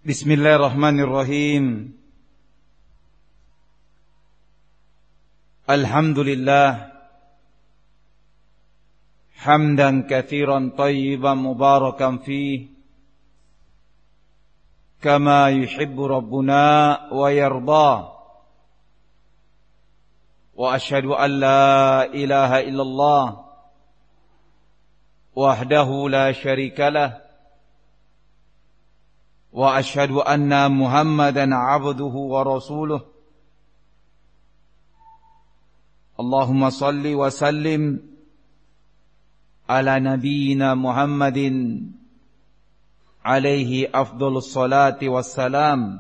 Bismillahirrahmanirrahim. Alhamdulillah hamdan katsiran thayyiban mubarakan fih kama yuhibbu rabbuna wa yarda. Wa asyhadu an la ilaha illallah wahdahu la syarika lah. Wa asyhadu anna Muhammadan abduhu wa rasuluh. Allahumma salli wa sallim ala nabiyyina Muhammadin alaihi afdhalus salati wassalam.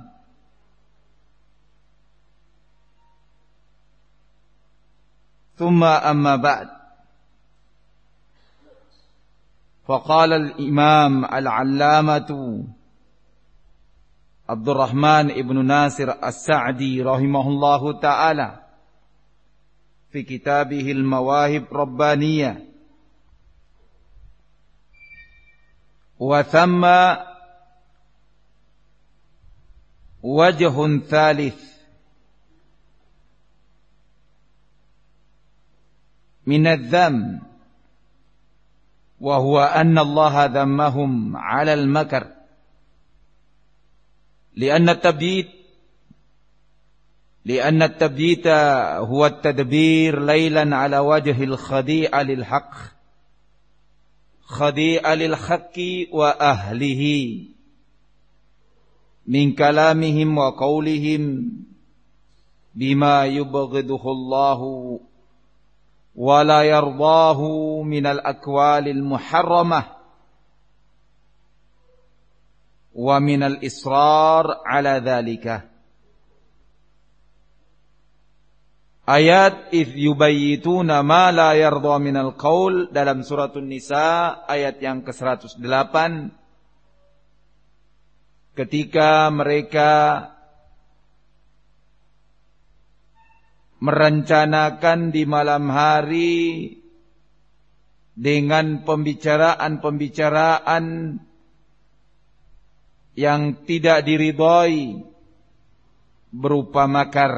Thumma amma ba'd. Faqala al-imam al-allamatu Abdurrahman ibn Nasir As-Sa'di rahimahullahu ta'ala fi kitabih al-Mawahib Rabbaniyah, wa thamma wajhun thalith min adh-dhamm, wa huwa anna Allah dhammahum 'ala al-makr لأن التبييت هو التدبير ليلا على وجه الخديعة للحق وأهله من كلامهم وقولهم بما يبغضه الله ولا يرضاه من الأقوال المحرمة wa minal israr ala dhalika. Ayat idh yubayyituna ma la yarda minal qaul dalam suratun Nisa ayat yang ke-108, ketika mereka merencanakan di malam hari dengan pembicaraan-pembicaraan yang tidak diridhai berupa makar.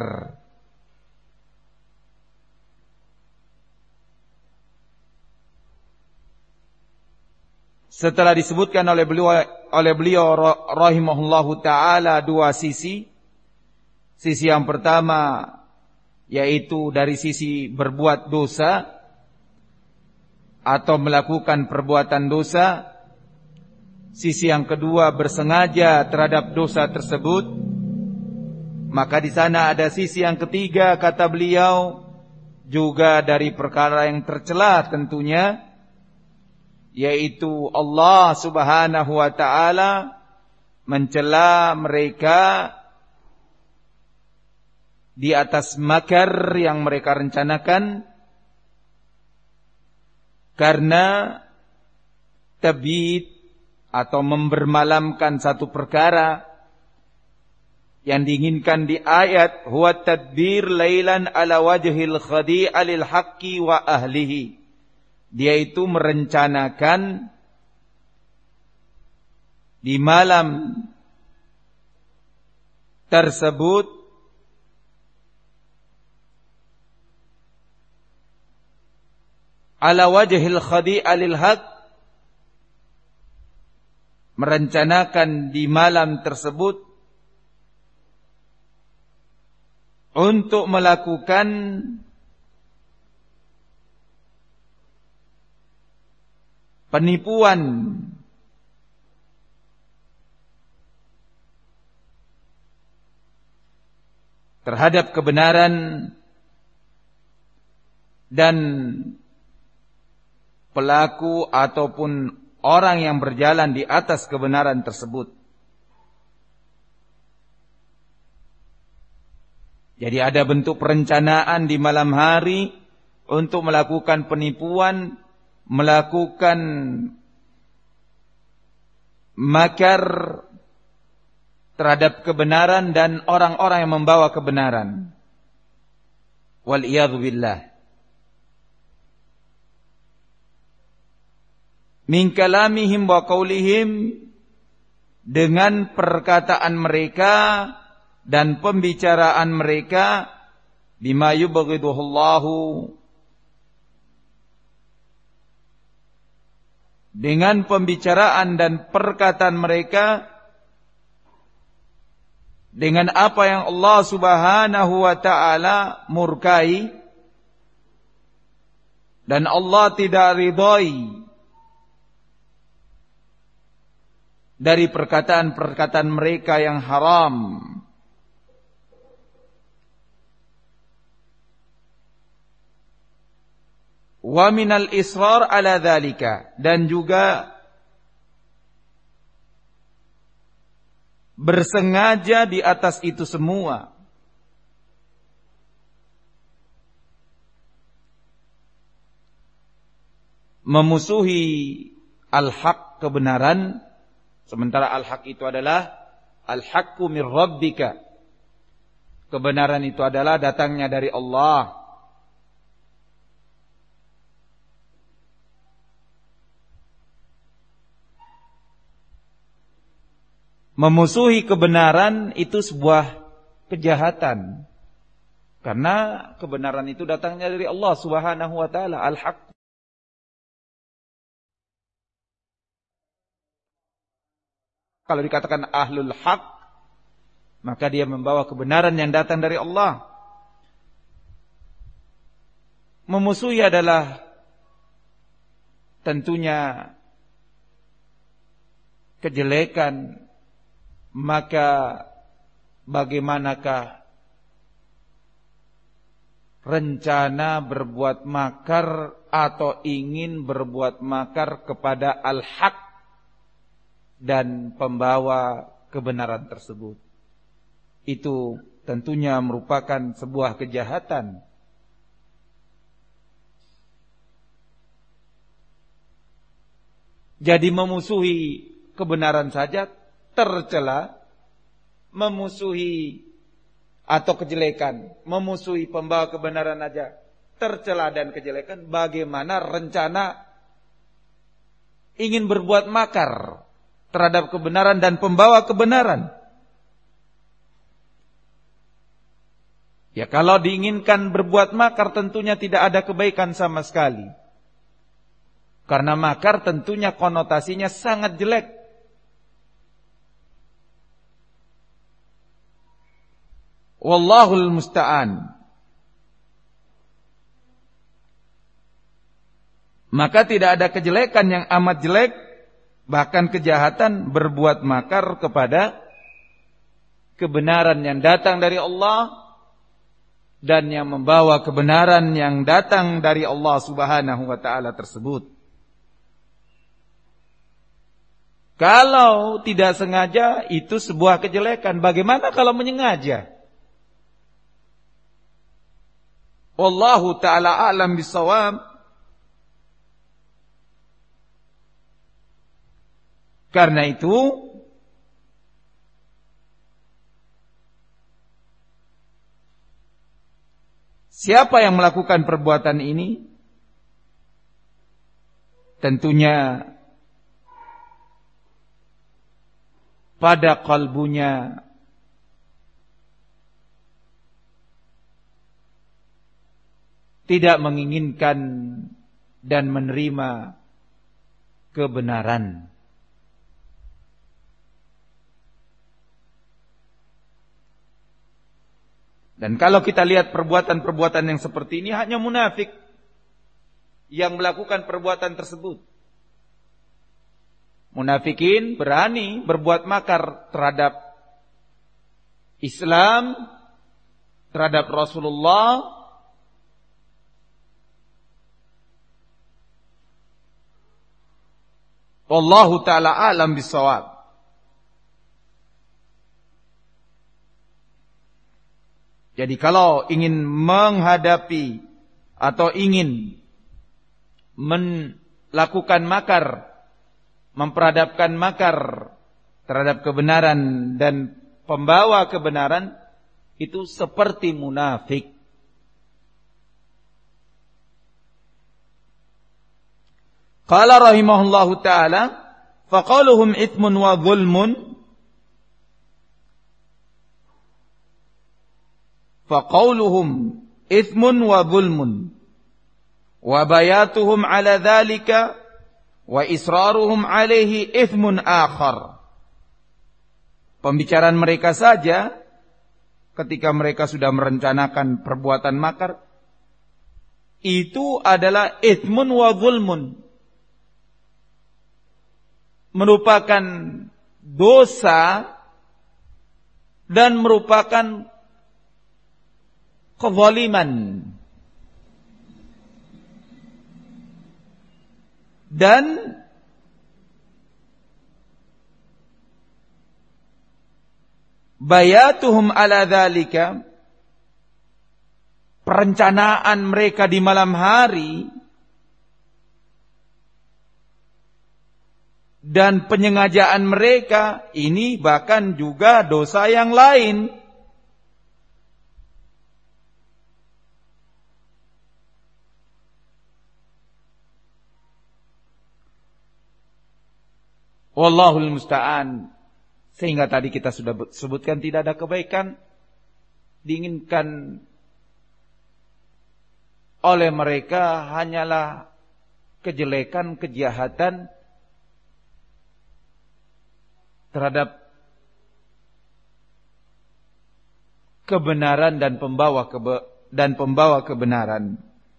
Setelah disebutkan oleh beliau rahimahullahu ta'ala dua sisi. Sisi yang pertama yaitu dari sisi berbuat dosa atau melakukan perbuatan dosa. Sisi yang kedua bersengaja terhadap dosa tersebut. Maka di sana ada sisi yang ketiga, kata beliau, juga dari perkara yang tercela tentunya, yaitu Allah Subhanahu wa ta'ala mencela mereka di atas makar yang mereka rencanakan karena tabyid atau membermalamkan satu perkara yang diinginkan di ayat huwa tadbir lailan ala wajhil khadi'a lil haqqi wa ahlihi. Dia itu merencanakan di malam tersebut ala wajhil khadi'a lil haqq, merencanakan di malam tersebut untuk melakukan penipuan terhadap kebenaran dan pelaku ataupun orang yang berjalan di atas kebenaran tersebut. Jadi ada bentuk perencanaan di malam hari untuk melakukan penipuan, melakukan makar terhadap kebenaran dan orang-orang yang membawa kebenaran. Wal iyadzu billah. Min kalamihim wa qaulihim dengan perkataan mereka dan pembicaraan mereka bima yubghiduhullahu, dengan pembicaraan dan perkataan mereka dengan apa yang Allah Subhanahu wa taala murkai dan Allah tidak ridhai dari perkataan-perkataan mereka yang haram. Wa minal israr ala dzalika, dan juga bersengaja di atas itu semua. Memusuhi al-haq, kebenaran, sementara al-haq itu adalah al-haqqu mir rabbika. Kebenaran itu adalah datangnya dari Allah. Memusuhi kebenaran itu sebuah kejahatan, karena kebenaran itu datangnya dari Allah Subhanahu wa taala, al-haq. Kalau dikatakan ahlul haq, maka dia membawa kebenaran yang datang dari Allah. Memusuhi adalah tentunya kejelekan. Maka bagaimanakah rencana berbuat makar atau ingin berbuat makar kepada al-haq dan pembawa kebenaran tersebut? Itu tentunya merupakan sebuah kejahatan. Jadi memusuhi kebenaran saja tercela, memusuhi atau kejelekan, memusuhi pembawa kebenaran aja tercela dan kejelekan, bagaimana rencana ingin berbuat makar terhadap kebenaran dan pembawa kebenaran? Ya, kalau diinginkan berbuat makar tentunya tidak ada kebaikan sama sekali. Karena makar tentunya konotasinya sangat jelek. Wallahul musta'an. Maka tidak ada kejelekan yang amat jelek, bahkan kejahatan, berbuat makar kepada kebenaran yang datang dari Allah dan yang membawa kebenaran yang datang dari Allah Subhanahu wa taala tersebut. Kalau tidak sengaja itu sebuah kejelekan, bagaimana kalau menyengaja? Wallahu ta'ala a'lam bissawab. Karena itu siapa yang melakukan perbuatan ini tentunya pada kalbunya tidak menginginkan dan menerima kebenaran. Dan kalau kita lihat perbuatan-perbuatan yang seperti ini, hanya munafik yang melakukan perbuatan tersebut. Munafikin berani berbuat makar terhadap Islam, terhadap Rasulullah, wallahu ta'ala a'lam bissawab. Jadi kalau ingin menghadapi atau ingin melakukan makar, memperadabkan makar terhadap kebenaran dan pembawa kebenaran, itu seperti munafik. Qala rahimahullahu ta'ala, faqaluhum ithmun wa zulmun faqauluhum ithmun wa zulmun wa bayatuhum ala dhalika wa israruhum alaihi ithmun akhar. Pembicaraan mereka saja ketika mereka sudah merencanakan perbuatan makar itu adalah ithmun wa zulmun, merupakan dosa dan merupakan kezaliman. Dan bayatuhum ala dzalika, perencanaan mereka di malam hari dan penyengajaan mereka ini bahkan juga dosa yang lain. Wallahul musta'an. Sehingga tadi kita sudah sebutkan tidak ada kebaikan diinginkan oleh mereka, hanyalah kejelekan, kejahatan terhadap kebenaran dan pembawa kebenaran.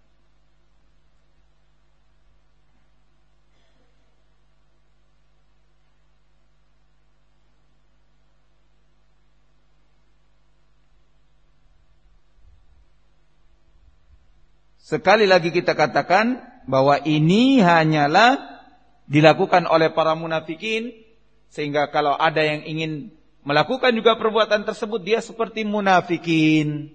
Sekali lagi kita katakan bahwa ini hanyalah dilakukan oleh para munafikin, sehingga kalau ada yang ingin melakukan juga perbuatan tersebut, dia seperti munafikin.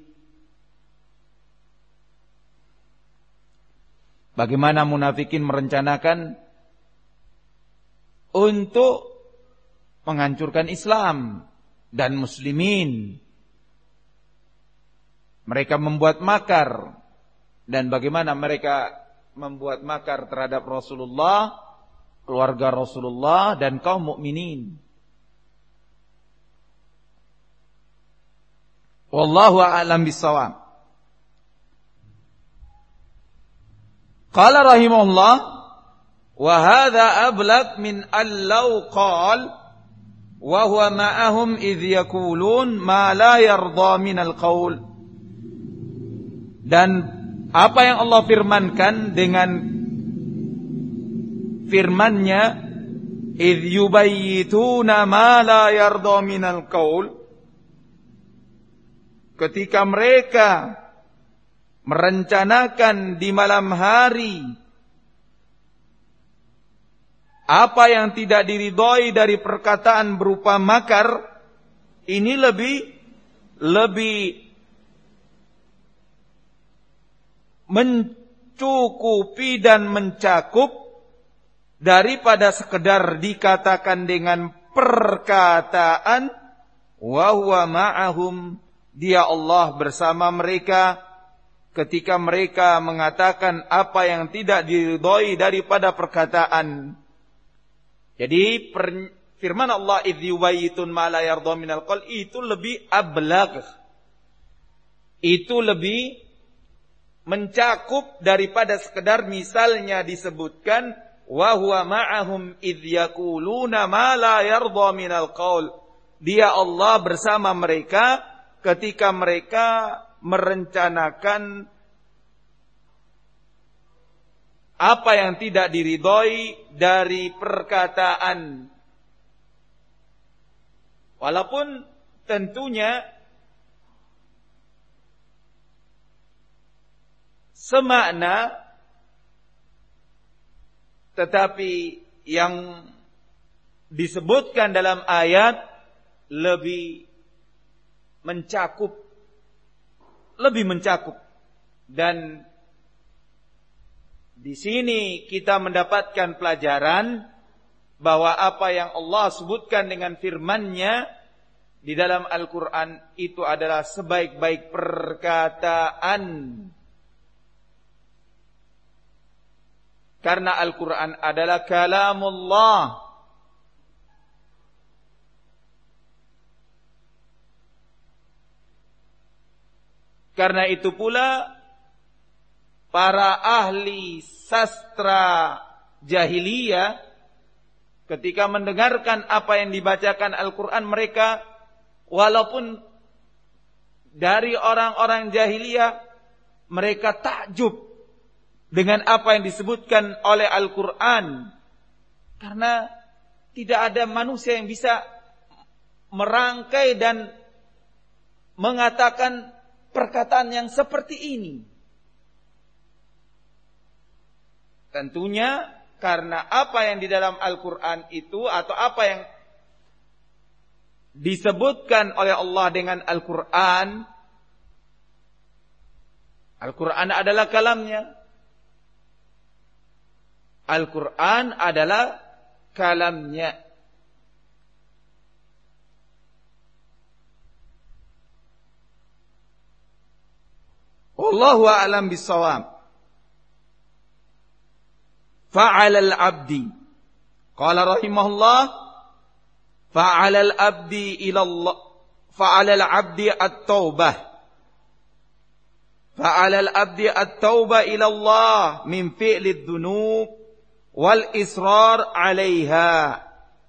Bagaimana munafikin merencanakan untuk menghancurkan Islam dan muslimin. Mereka membuat makar. Dan bagaimana mereka membuat makar terhadap Rasulullah, keluarga Rasulullah dan kaum mukminin. Wallahu a'lam bissawab. Qala rahimahullah, wa hadha ablaq min allau qal wa huwa ma'ahum idh yaqulun ma la yarda minal qaul. Dan apa yang Allah firmankan dengan firman-Nya, idh yubayyituna ma la yarda minal qaul, ketika mereka merencanakan di malam hari apa yang tidak diridhoi dari perkataan berupa makar, ini lebih mencukupi dan mencakup daripada sekedar dikatakan dengan perkataan wa huwa ma'ahum, dia Allah bersama mereka ketika mereka mengatakan apa yang tidak diridhoi daripada perkataan. Jadi firman Allah idh yubayyitun ma la yarda minal qaul itu lebih ablagh, itu lebih mencakup daripada sekedar misalnya disebutkan wa huwa ma'ahum idh yaquluna ma la yarda minal qaul. Dia Allah bersama mereka ketika mereka merencanakan apa yang tidak diridhoi dari perkataan. Walaupun tentunya semakna, tetapi yang disebutkan dalam ayat lebih mencakup. Dan di sini kita mendapatkan pelajaran bahwa apa yang Allah sebutkan dengan firman-Nya di dalam Al-Quran itu adalah sebaik-baik perkataan. Karena Al-Quran adalah kalamullah. Karena itu pula para ahli sastra jahiliyah ketika mendengarkan apa yang dibacakan Al-Quran, mereka walaupun dari orang-orang jahiliyah, mereka takjub dengan apa yang disebutkan oleh Al-Quran. Karena tidak ada manusia yang bisa merangkai dan mengatakan perkataan yang seperti ini. Tentunya karena apa yang di dalam Al-Quran itu, atau apa yang disebutkan oleh Allah dengan Al-Quran, Al-Quran adalah kalamnya. Al-Quran adalah kalamnya. Wallahu a'lam bissawab. Fa'ala al-'abdi. Qala rahimahullah, fa'ala al-'abdi ila Allah, fa'ala al-'abdi at-taubah. Fa'ala al-'abdi at-taubah ila Allah min fi'li adh-dhunub wal israr 'alaiha.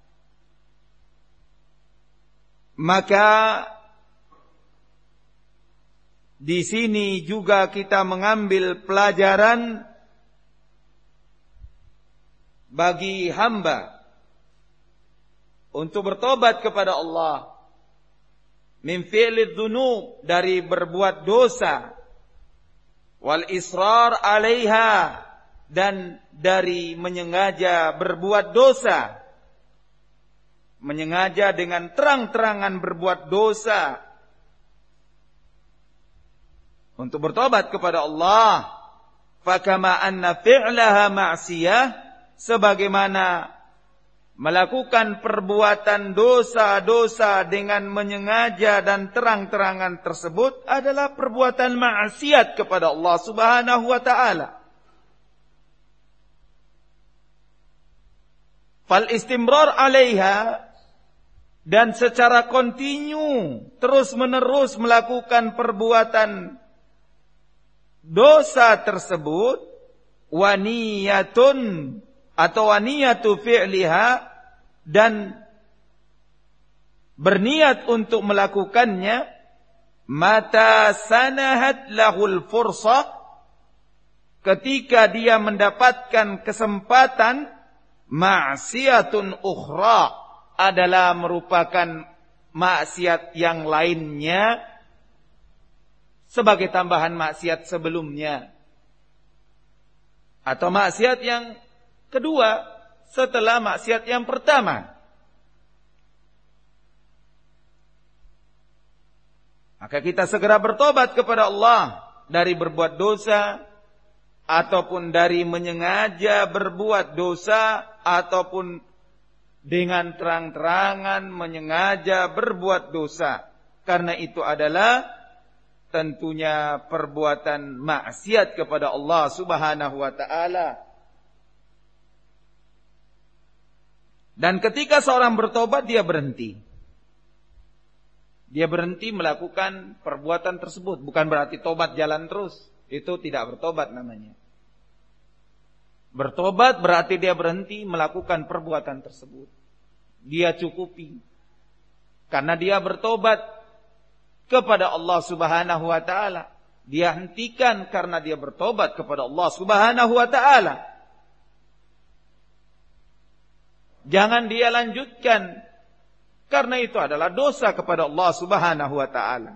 Maka di sini juga kita mengambil pelajaran bagi hamba untuk bertobat kepada Allah min fi'li dzunub, dari berbuat dosa, wal israr 'alaiha, dan dari menyengaja berbuat dosa, menyengaja dengan terang-terangan berbuat dosa. Untuk bertobat kepada Allah, fakama anna fi'laha ma'siyah, sebagaimana melakukan perbuatan dosa-dosa dengan menyengaja dan terang-terangan tersebut adalah perbuatan maksiat kepada Allah Subhanahu wa ta'ala. Fal istimrar 'alaiha, dan secara kontinu terus-menerus melakukan perbuatan dosa tersebut, waniyatun atau waniyatu fi'liha, dan berniat untuk melakukannya, mata sanahat lahul fursah, ketika dia mendapatkan kesempatan, ma'siyatun ukhra, adalah merupakan maksiat yang lainnya sebagai tambahan maksiat sebelumnya, atau maksiat yang kedua setelah maksiat yang pertama. Maka kita segera bertobat kepada Allah dari berbuat dosa, ataupun dari menyengaja berbuat dosa, ataupun dengan terang-terangan menyengaja berbuat dosa. Karena itu adalah tentunya perbuatan maksiat kepada Allah Subhanahu wa ta'ala. Dan ketika seorang bertobat, dia berhenti. Dia berhenti melakukan perbuatan tersebut. Bukan berarti tobat jalan terus. Itu tidak bertobat namanya. Bertobat berarti dia berhenti melakukan perbuatan tersebut. Dia cukupi. Karena dia bertobat kepada Allah Subhanahu wa ta'ala. Dia hentikan karena dia bertobat kepada Allah Subhanahu wa ta'ala. Jangan dia lanjutkan, karena itu adalah dosa kepada Allah Subhanahu wa ta'ala.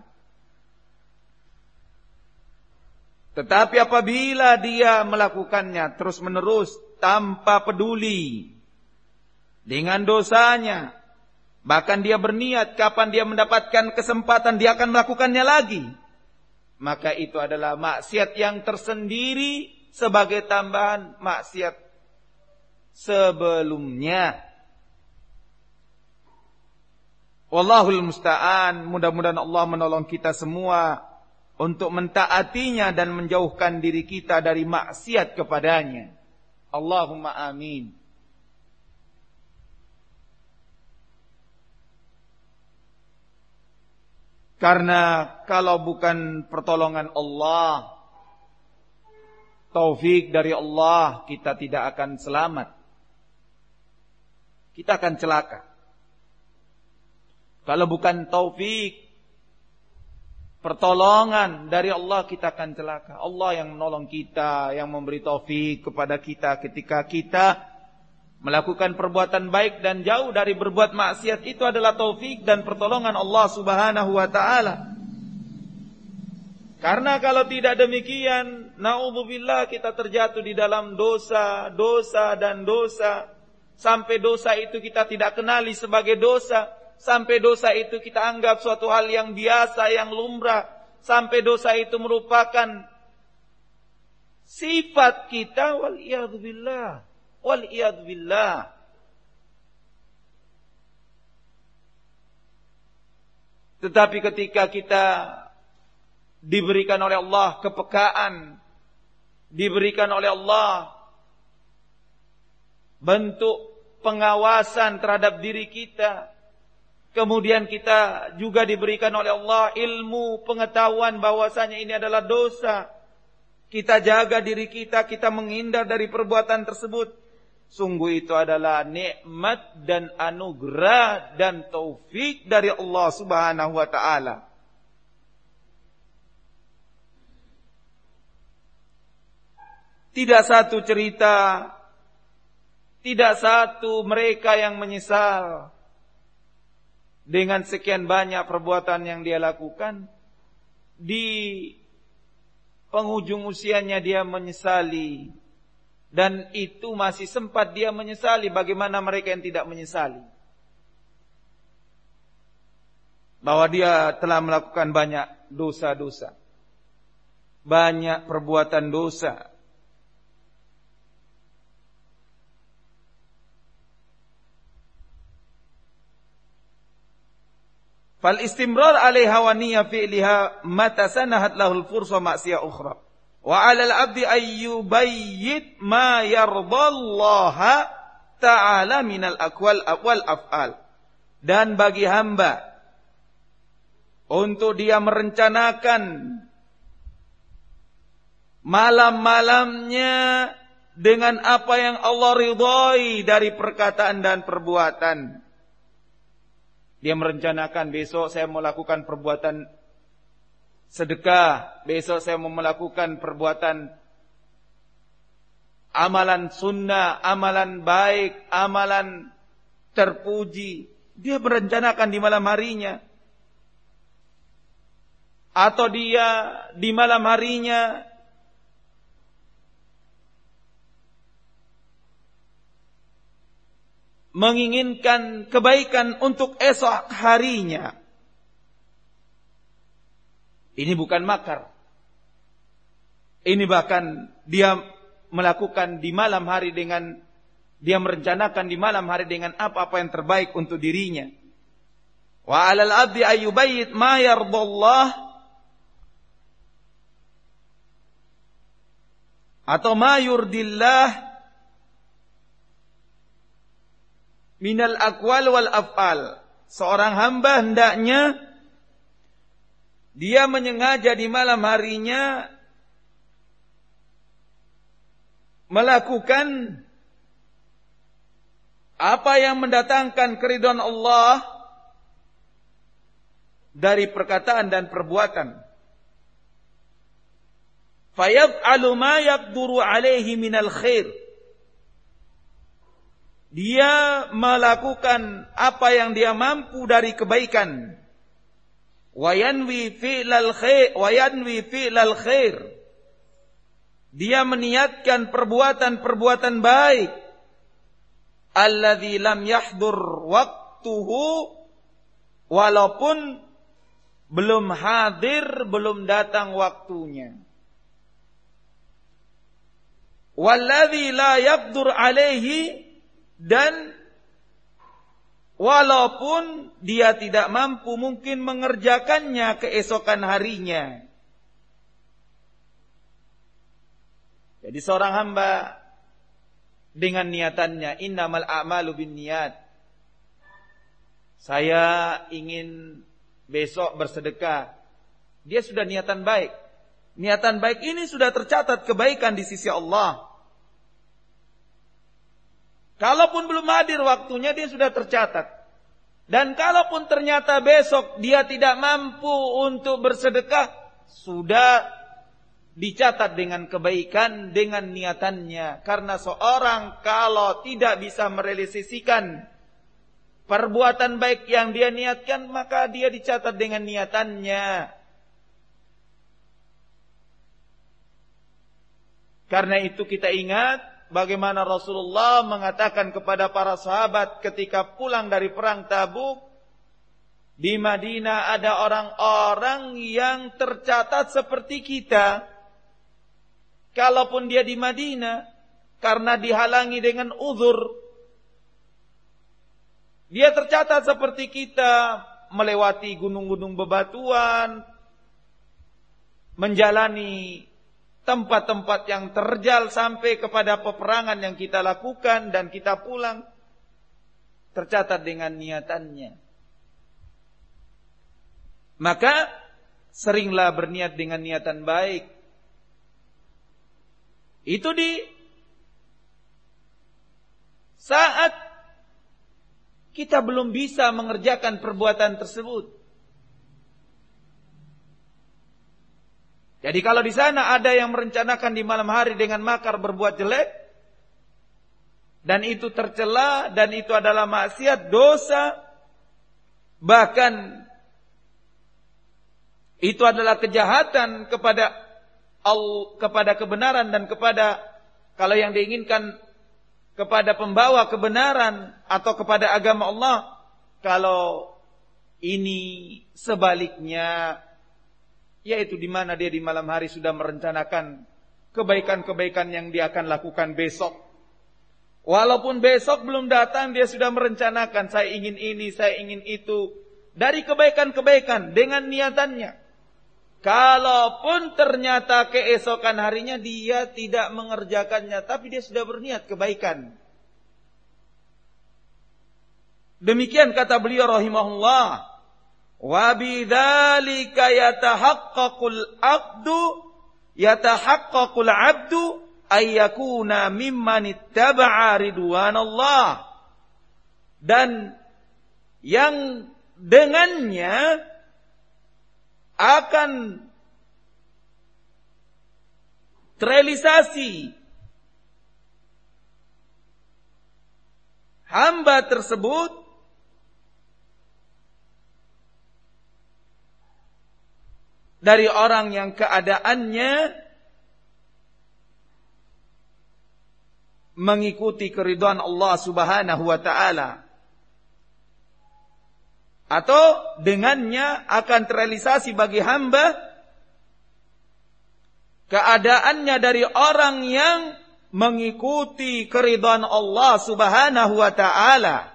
Tetapi apabila dia melakukannya terus-menerus tanpa peduli dengan dosanya, bahkan dia berniat kapan dia mendapatkan kesempatan dia akan melakukannya lagi, maka itu adalah maksiat yang tersendiri sebagai tambahan maksiat sebelumnya. Wallahul musta'an. Mudah-mudahan Allah menolong kita semua untuk mentaatinya dan menjauhkan diri kita dari maksiat kepadanya. Allahumma amin. Karena kalau bukan pertolongan Allah, taufik dari Allah, kita tidak akan selamat. Kita akan celaka. Kalau bukan taufik, pertolongan dari Allah, kita akan celaka. Allah yang menolong kita, yang memberi taufik kepada kita ketika kita melakukan perbuatan baik dan jauh dari berbuat maksiat, itu adalah taufik dan pertolongan Allah Subhanahu wa taala. Karena kalau tidak demikian, naudzubillah, kita terjatuh di dalam dosa, dan dosa. Sampai dosa itu kita tidak kenali sebagai dosa. Sampai dosa itu kita anggap suatu hal yang biasa, yang lumrah. Sampai dosa itu merupakan sifat kita, wal'iyadzubillah. Wal'iyadzubillah. Tetapi ketika kita diberikan oleh Allah kepekaan, diberikan oleh Allah bentuk pengawasan terhadap diri kita, kemudian kita juga diberikan oleh Allah ilmu, pengetahuan bahwasanya ini adalah dosa, kita jaga diri kita, kita menghindar dari perbuatan tersebut, sungguh itu adalah nikmat dan anugerah dan taufik dari Allah Subhanahu wa taala. Tidak satu cerita, tidak satu mereka yang menyesal dengan sekian banyak perbuatan yang dia lakukan, di penghujung usianya dia menyesali. Dan itu masih sempat dia menyesali. Bagaimana mereka yang tidak menyesali? Bahwa dia telah melakukan banyak dosa-dosa, banyak perbuatan dosa. Fal istimrar 'alaiha wa niyya fi'liha mata sanahat lahul fursa ma'siyah ukhra. Wa 'alal 'abdi ayyubayyit ma yardallaha ta'ala minal aqwal wal af'al. Dan bagi hamba untuk dia merencanakan malam-malamnya dengan apa yang Allah ridhai dari perkataan dan perbuatan. Dia merencanakan, besok saya mau melakukan perbuatan sedekah, besok saya mau melakukan perbuatan amalan sunnah, amalan baik, amalan terpuji. Dia merencanakan di malam harinya. Atau dia di malam harinya menginginkan kebaikan untuk esok harinya. Ini bukan makar. Ini bahkan dia melakukan di malam hari dengan, dia merencanakan di malam hari dengan apa-apa yang terbaik untuk dirinya. Wa 'alal 'abdi ayyubayyit ma yardallah, atau ma yurdillah minal aqwal wal af'al. Seorang hamba hendaknya dia menyengaja di malam harinya melakukan apa yang mendatangkan keridhaan Allah dari perkataan dan perbuatan. Fayaf'alu ma yaqduru alaihi minal khair. Dia melakukan apa yang dia mampu dari kebaikan. Wayanwi fi'lal khair. Dia meniatkan perbuatan-perbuatan baik. Alladzi lam yahdur waqtuhu, walaupun belum hadir, belum datang waktunya. Walladzi la yaqdur alaihi, dan walaupun dia tidak mampu mungkin mengerjakannya keesokan harinya. Jadi seorang hamba dengan niatannya, innamal a'malu binniyat. Saya ingin besok bersedekah. Dia sudah niatan baik. Niatan baik ini sudah tercatat kebaikan di sisi Allah. Kalaupun belum hadir waktunya, dia sudah tercatat. Dan kalaupun ternyata besok dia tidak mampu untuk bersedekah, sudah dicatat dengan kebaikan, dengan niatannya. Karena seorang kalau tidak bisa merealisasikan perbuatan baik yang dia niatkan, maka dia dicatat dengan niatannya. Karena itu kita ingat bagaimana Rasulullah mengatakan kepada para sahabat ketika pulang dari perang Tabuk, di Madinah ada orang-orang yang tercatat seperti kita. Kalaupun dia di Madinah karena dihalangi dengan uzur, dia tercatat seperti kita, melewati gunung-gunung bebatuan, menjalani tempat-tempat yang terjal sampai kepada peperangan yang kita lakukan dan kita pulang, tercatat dengan niatannya. Maka seringlah berniat dengan niatan baik. Itu di saat kita belum bisa mengerjakan perbuatan tersebut. Jadi kalau di sana ada yang merencanakan di malam hari dengan makar berbuat jelek, dan itu tercela, dan itu adalah maksiat, dosa, bahkan itu adalah kejahatan kepada kebenaran dan kepada, kalau yang diinginkan, kepada pembawa kebenaran atau kepada agama Allah. Kalau ini sebaliknya, yaitu di mana dia di malam hari sudah merencanakan kebaikan-kebaikan yang dia akan lakukan besok. Walaupun besok belum datang, dia sudah merencanakan, saya ingin ini, saya ingin itu, dari kebaikan-kebaikan dengan niatannya. Kalaupun ternyata keesokan harinya dia tidak mengerjakannya, tapi dia sudah berniat kebaikan. Demikian kata beliau rahimahullah. Wa bidzalika yatahaqqaqul 'abdu ay yakuna mimman ittaba'a ridwanallah. Dan yang dengannya akan terrealisasi hamba tersebut dari orang yang keadaannya mengikuti keridhaan Allah Subhanahu wa ta'ala, atau dengannya akan terrealisasi bagi hamba keadaannya dari orang yang mengikuti keridhaan Allah Subhanahu wa ta'ala.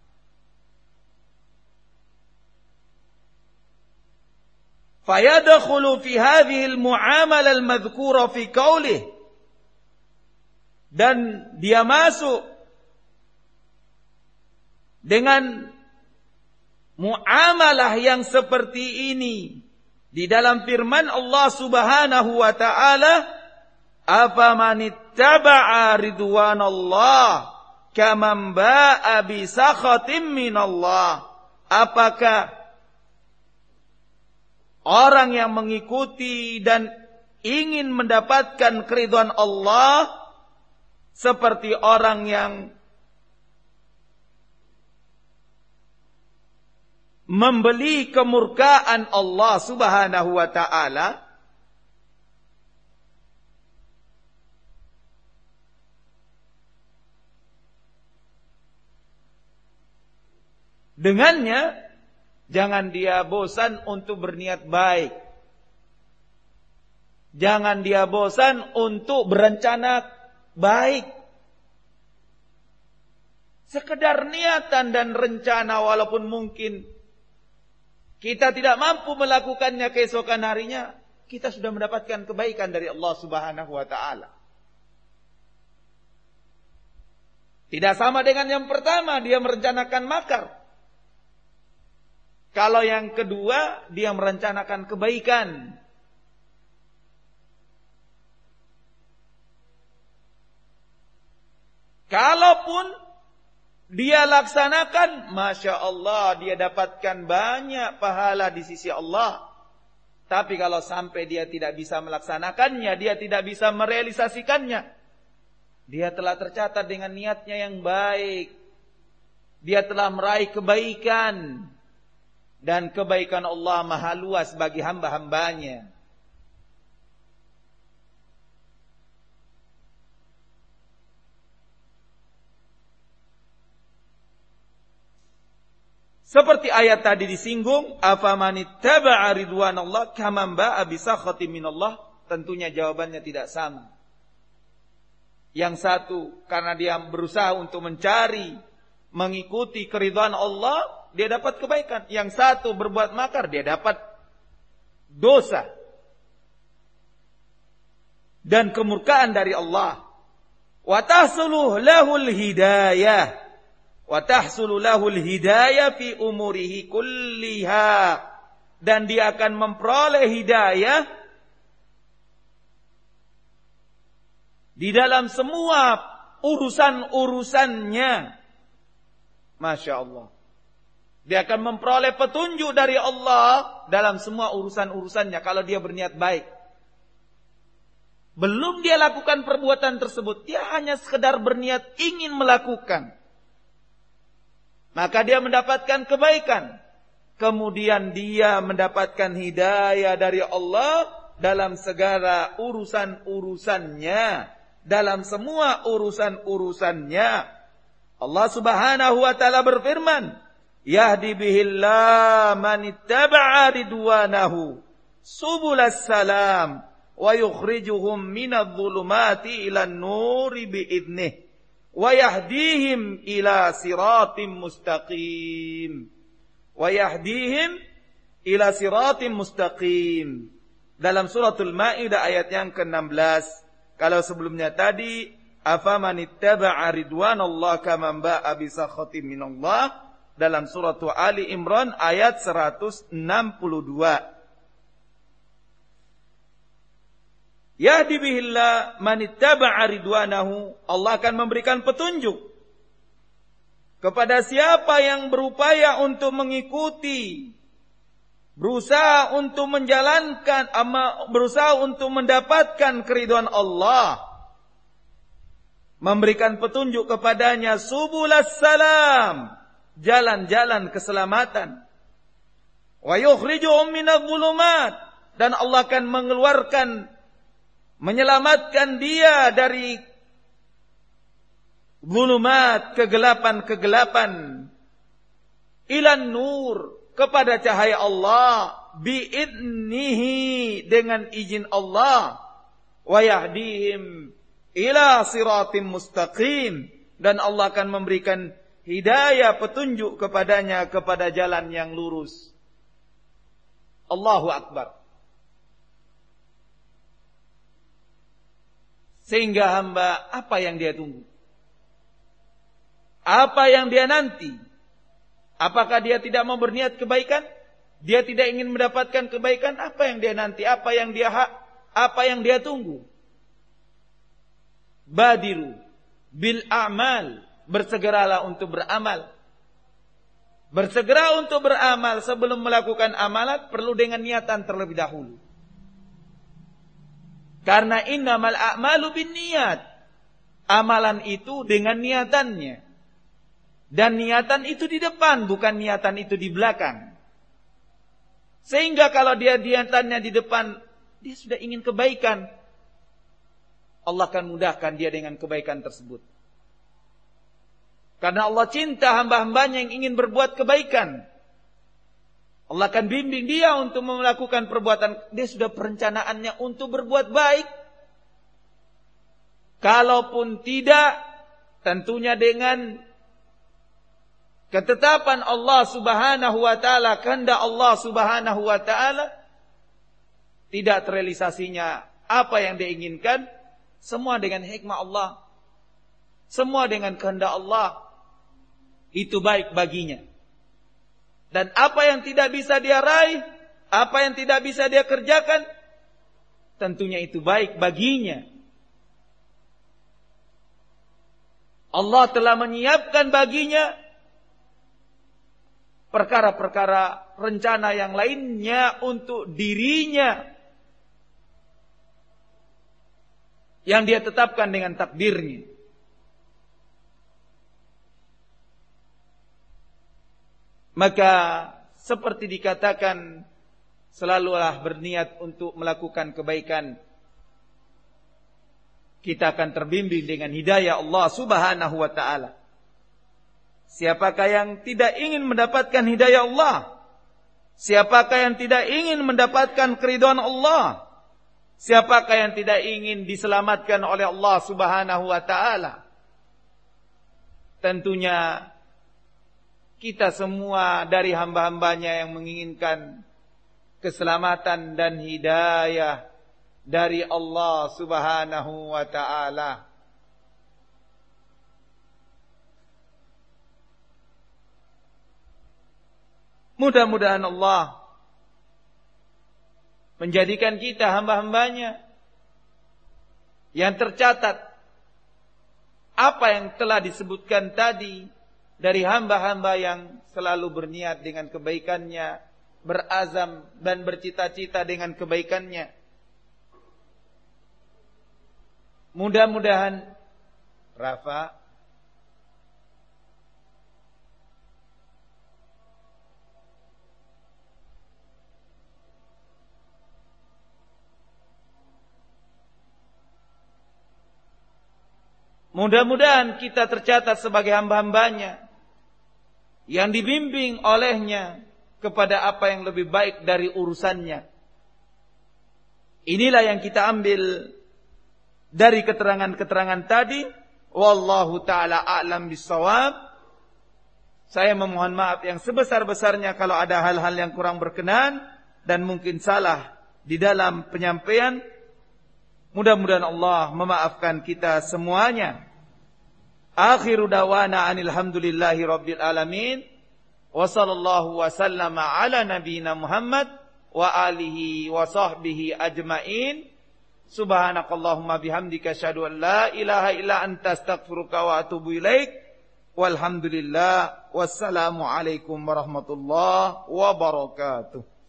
Fayadkhulu fi hadhihi al-mu'amalah al-madhkura fi qaulih, dan dia masuk dengan muamalah yang seperti ini di dalam firman Allah Subhanahu wa ta'ala, afamanittaba'a ridwanallah kaman ba'a bi sakhatin minallah. Apakah orang yang mengikuti dan ingin mendapatkan keridhaan Allah seperti orang yang membeli kemurkaan Allah Subhanahu wa ta'ala? Dengannya jangan dia bosan untuk berniat baik. Jangan dia bosan untuk berencana baik. Sekedar niatan dan rencana, walaupun mungkin kita tidak mampu melakukannya keesokan harinya, kita sudah mendapatkan kebaikan dari Allah Subhanahu wa ta'ala. Tidak sama dengan yang pertama, dia merencanakan makar. Kalau yang kedua, dia merencanakan kebaikan. Kalaupun dia laksanakan, Masya Allah, dia dapatkan banyak pahala di sisi Allah. Tapi kalau sampai dia tidak bisa melaksanakannya, dia tidak bisa merealisasikannya, dia telah tercatat dengan niatnya yang baik. Dia telah meraih kebaikan. Dan kebaikan Allah maha luas bagi hamba-hambanya. Seperti ayat tadi disinggung, afamanittaba'a ridwanallah kaman ba'a bisakhatin minallah, tentunya jawabannya tidak sama. Yang satu karena dia berusaha untuk mencari, mengikuti keridhaan Allah, dia dapat kebaikan. Yang satu berbuat makar, dia dapat dosa dan kemurkaan dari Allah. Wa tahsulu lahul hidayah. Wa tahsulu lahul hidayah fi umurihi kulliha. Dan dia akan memperoleh hidayah di dalam semua urusan-urusannya. Masya Allah. Dia akan memperoleh petunjuk dari Allah dalam semua urusan-urusannya kalau dia berniat baik. Belum dia lakukan perbuatan tersebut, dia hanya sekedar berniat ingin melakukan, maka dia mendapatkan kebaikan. Kemudian dia mendapatkan hidayah dari Allah dalam segala urusan-urusannya, dalam semua urusan-urusannya. Allah Subhanahu wa taala berfirman, yahdi bihillah man ittaba'a ridwanahu subulas salam wa yukhrijuhum minadh-dhulumati ilan nuri bi'idnih wa yahdihim ila siratim mustaqim. Wa yahdihim ila siratim mustaqim. Dalam suratul Maidah ayat yang ke-16. Kalau sebelumnya tadi, afaman ittaba'a ridwanallah kaman ba'a bisakhatin minallah, dalam surat Ali Imran ayat 162. Yahdi bihillah man ittaba'a ridwanahu, Allah akan memberikan petunjuk kepada siapa yang berupaya untuk mengikuti, berusaha untuk menjalankan, berusaha untuk mendapatkan keridhaan Allah, memberikan petunjuk kepadanya subulas salam, jalan-jalan keselamatan. Wa yukhrijuhum minadh-dhulumat, dan Allah akan menyelamatkan dia dari dhulumat, kegelapan-kegelapan, ilan nur, kepada cahaya Allah, bi'idnihi, dengan izin Allah, wa yahdihim ila siratim mustaqim, dan Allah akan memberikan hidayah, petunjuk kepadanya kepada jalan yang lurus. Allahu Akbar. Sehingga hamba, apa yang dia tunggu? Apa yang dia nanti? Apakah dia tidak mau berniat kebaikan? Dia tidak ingin mendapatkan kebaikan? Apa yang dia nanti? Apa yang dia tunggu? Badiru bil a'mal, bersegeralah untuk beramal. Bersegera untuk beramal. Sebelum melakukan amalan, perlu dengan niatan terlebih dahulu. Karena innamal a'malu binniyat, amalan itu dengan niatannya. Dan niatan itu di depan, bukan niatan itu di belakang. Sehingga kalau dia niatannya di depan, dia sudah ingin kebaikan, Allah akan mudahkan dia dengan kebaikan tersebut. Karena Allah cinta hamba-hambanya yang ingin berbuat kebaikan. Allah akan bimbing dia untuk melakukan perbuatan. Dia sudah perencanaannya untuk berbuat baik. Kalaupun tidak, tentunya dengan ketetapan Allah Subhanahu wa taala, kehendak Allah Subhanahu wa taala, tidak terrealisasinya apa yang dia inginkan, semua dengan hikmah Allah, semua dengan kehendak Allah, itu baik baginya. Dan apa yang tidak bisa dia raih, apa yang tidak bisa dia kerjakan, tentunya itu baik baginya. Allah telah menyiapkan baginya perkara-perkara rencana yang lainnya untuk dirinya yang dia tetapkan dengan takdirnya. Maka seperti dikatakan, selalulah berniat untuk melakukan kebaikan. Kita akan terbimbing dengan hidayah Allah Subhanahu wa ta'ala. Siapakah yang tidak ingin mendapatkan hidayah Allah? Siapakah yang tidak ingin mendapatkan keridhaan Allah? Siapakah yang tidak ingin diselamatkan oleh Allah Subhanahu wa ta'ala? Tentunya kita semua dari hamba-hambanya yang menginginkan keselamatan dan hidayah dari Allah Subhanahu wa ta'ala. Mudah-mudahan Allah menjadikan kita hamba-hambanya yang tercatat apa yang telah disebutkan tadi dari hamba-hamba yang selalu berniat dengan kebaikannya, berazam dan bercita-cita dengan kebaikannya. Mudah-mudahan Rafa mudah-mudahan kita tercatat sebagai hamba-hambanya yang dibimbing olehnya kepada apa yang lebih baik dari urusannya. Inilah yang kita ambil dari keterangan-keterangan tadi. Wallahu ta'ala a'lam bissawab. Saya memohon maaf yang sebesar-besarnya kalau ada hal-hal yang kurang berkenan dan mungkin salah di dalam penyampaian. Mudah-mudahan Allah memaafkan kita semuanya. Akhiru dawana anil hamdulillahi rabbil alamin. Wa sallallahu wa sallama ala nabiyyina Muhammad wa alihi wa sahbihi ajmain. Subhanakallahumma bihamdika asyhadu an la ilaha illa anta astaghfiruka wa atubu ilaik. Walhamdulillah. Wassalamu alaikum warahmatullahi wabarakatuh.